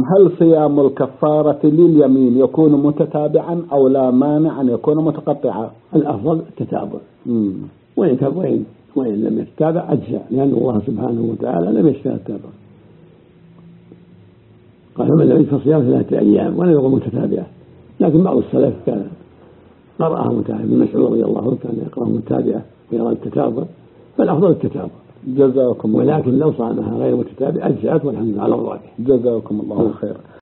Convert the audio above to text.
هل صيام الكفارة لليمين يكون متتابعا أو لا مانع أن يكون متقطعا؟ الأفضل التتابع، وإن لم يتتابع أجزاء، لأن الله سبحانه وتعالى لم يتتابع، قال من لم يجد صيام 3 أيام ولا يقوم متتابعة. لكن بعض السلف كان قرأها متابعة، ابن مسعود رضي الله عنه كان يقرأ متابعة ويرى التتابع، فالأفضل التتابع. جزاكم الله. ولكن لو صامها غير متتابع أجزأت والحمد لله على الراجح. جزاكم الله خيرا.